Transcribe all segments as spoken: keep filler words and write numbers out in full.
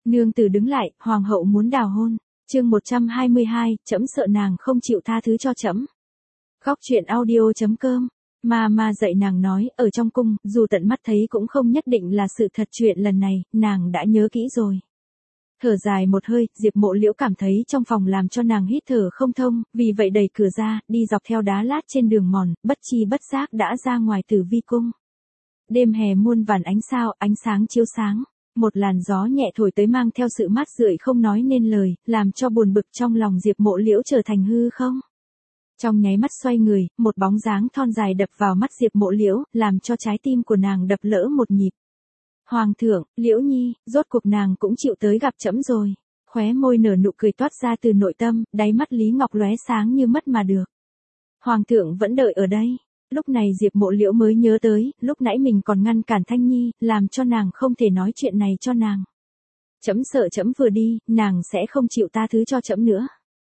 Nương tử đứng lại, hoàng hậu muốn đào hôn. Chương một trăm hai mươi hai, trẫm sợ nàng không chịu tha thứ cho trẫm. Góc truyện audio chấm com. Ma ma dạy nàng nói, ở trong cung, dù tận mắt thấy cũng không nhất định là sự thật, chuyện lần này, nàng đã nhớ kỹ rồi. Thở dài một hơi, Diệp Mộ Liễu cảm thấy trong phòng làm cho nàng hít thở không thông, vì vậy đẩy cửa ra, đi dọc theo đá lát trên đường mòn, bất chi bất giác đã ra ngoài Tử Vi cung. Đêm hè muôn vàn ánh sao, ánh sáng chiếu sáng. Một làn gió nhẹ thổi tới mang theo sự mát rượi không nói nên lời, làm cho buồn bực trong lòng Diệp Mộ Liễu trở thành hư không. Trong nháy mắt xoay người, một bóng dáng thon dài đập vào mắt Diệp Mộ Liễu, làm cho trái tim của nàng đập lỡ một nhịp. Hoàng thượng, Liễu Nhi, rốt cuộc nàng cũng chịu tới gặp trẫm rồi. Khóe môi nở nụ cười toát ra từ nội tâm, đáy mắt Lý Ngọc lóe sáng như mất mà được. Hoàng thượng vẫn đợi ở đây. Lúc này Diệp Mộ Liễu mới nhớ tới, lúc nãy mình còn ngăn cản Thanh Nhi, làm cho nàng không thể nói chuyện này cho nàng. Trẫm sợ trẫm vừa đi, nàng sẽ không chịu tha thứ cho trẫm nữa.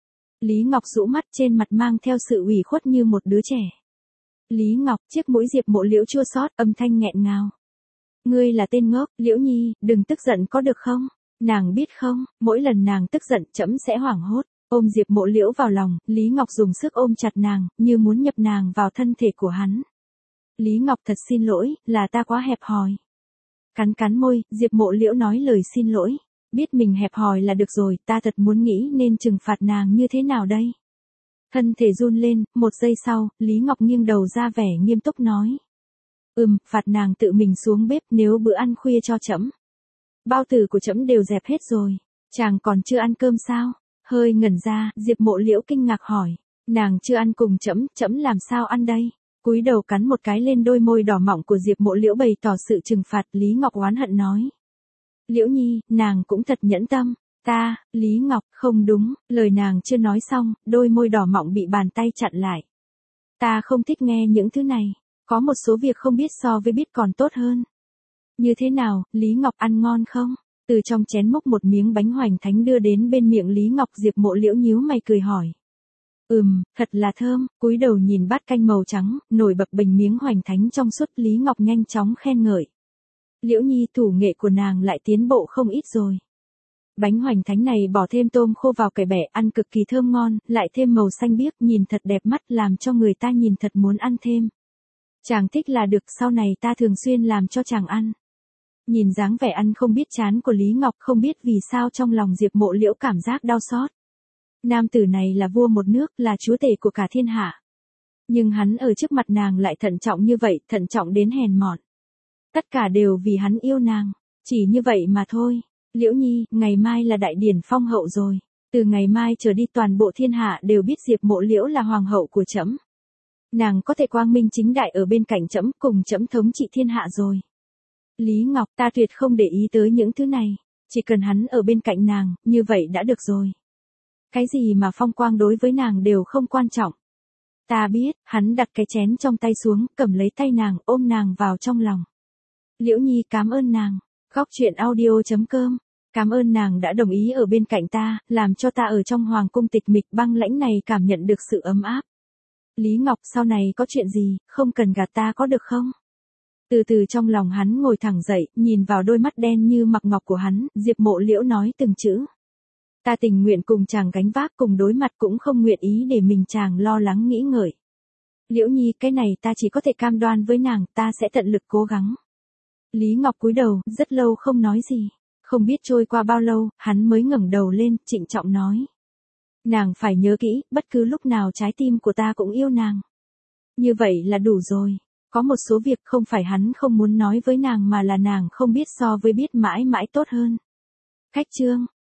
Lý Ngọc rũ mắt, trên mặt mang theo sự ủy khuất như một đứa trẻ. Lý Ngọc, chiếc mũi Diệp Mộ Liễu chua xót, âm thanh nghẹn ngào. Ngươi là tên ngốc, Liễu Nhi, đừng tức giận có được không? Nàng biết không, mỗi lần nàng tức giận trẫm sẽ hoảng hốt. Ôm Diệp Mộ Liễu vào lòng, Lý Ngọc dùng sức ôm chặt nàng, như muốn nhập nàng vào thân thể của hắn. Lý Ngọc thật xin lỗi, là ta quá hẹp hòi. Cắn cắn môi, Diệp Mộ Liễu nói lời xin lỗi. Biết mình hẹp hòi là được rồi, ta thật muốn nghĩ nên trừng phạt nàng như thế nào đây? Thân thể run lên, một giây sau, Lý Ngọc nghiêng đầu ra vẻ nghiêm túc nói. Ừm, phạt nàng tự mình xuống bếp nếu bữa ăn khuya cho trẫm. Bao tử của trẫm đều dẹp hết rồi, chàng còn chưa ăn cơm sao? Hơi ngẩn ra, Diệp Mộ Liễu kinh ngạc hỏi, nàng chưa ăn cùng trẫm, trẫm làm sao ăn đây? Cúi đầu cắn một cái lên đôi môi đỏ mọng của Diệp Mộ Liễu bày tỏ sự trừng phạt. Lý Ngọc oán hận nói. Liễu Nhi, nàng cũng thật nhẫn tâm. Ta, Lý Ngọc, không đúng, lời nàng chưa nói xong, đôi môi đỏ mọng bị bàn tay chặn lại. Ta không thích nghe những thứ này, có một số việc không biết so với biết còn tốt hơn. Như thế nào, Lý Ngọc ăn ngon không? Từ trong chén múc một miếng bánh hoành thánh đưa đến bên miệng Lý Ngọc. Diệp Mộ Liễu nhíu mày cười hỏi. Ừm, thật là thơm. Cúi đầu nhìn bát canh màu trắng, nổi bập bềnh miếng hoành thánh trong suốt. Lý Ngọc nhanh chóng khen ngợi. Liễu Nhi, thủ nghệ của nàng lại tiến bộ không ít rồi. Bánh hoành thánh này bỏ thêm tôm khô vào cải bẻ, ăn cực kỳ thơm ngon, lại thêm màu xanh biếc, nhìn thật đẹp mắt, làm cho người ta nhìn thật muốn ăn thêm. Chàng thích là được, sau này ta thường xuyên làm cho chàng ăn. Nhìn dáng vẻ ăn không biết chán của Lý Ngọc, không biết vì sao trong lòng Diệp Mộ Liễu cảm giác đau xót. Nam tử này là vua một nước, là chúa tể của cả thiên hạ. Nhưng hắn ở trước mặt nàng lại thận trọng như vậy, thận trọng đến hèn mọn. Tất cả đều vì hắn yêu nàng, chỉ như vậy mà thôi. Liễu Nhi, ngày mai là đại điển phong hậu rồi. Từ ngày mai trở đi toàn bộ thiên hạ đều biết Diệp Mộ Liễu là hoàng hậu của trẫm. Nàng có thể quang minh chính đại ở bên cạnh trẫm, cùng trẫm thống trị thiên hạ rồi. Lý Ngọc, ta tuyệt không để ý tới những thứ này, chỉ cần hắn ở bên cạnh nàng, như vậy đã được rồi. Cái gì mà phong quang đối với nàng đều không quan trọng. Ta biết, hắn đặt cái chén trong tay xuống, cầm lấy tay nàng, ôm nàng vào trong lòng. Liễu Nhi, cảm ơn nàng. Góc truyện audio chấm com. Cảm ơn nàng đã đồng ý ở bên cạnh ta, làm cho ta ở trong hoàng cung tịch mịch băng lãnh này cảm nhận được sự ấm áp. Lý Ngọc, sau này có chuyện gì, không cần gạt ta có được không? Từ từ trong lòng hắn ngồi thẳng dậy, nhìn vào đôi mắt đen như mặc ngọc của hắn, Diệp Mộ Liễu nói từng chữ. Ta tình nguyện cùng chàng gánh vác cùng đối mặt, cũng không nguyện ý để mình chàng lo lắng nghĩ ngợi. Liễu Nhi, cái này ta chỉ có thể cam đoan với nàng, ta sẽ tận lực cố gắng. Lý Ngọc cúi đầu, rất lâu không nói gì. Không biết trôi qua bao lâu, hắn mới ngẩng đầu lên, trịnh trọng nói. Nàng phải nhớ kỹ, bất cứ lúc nào trái tim của ta cũng yêu nàng. Như vậy là đủ rồi. Có một số việc không phải hắn không muốn nói với nàng mà là nàng không biết so với biết mãi mãi tốt hơn. Cách chương.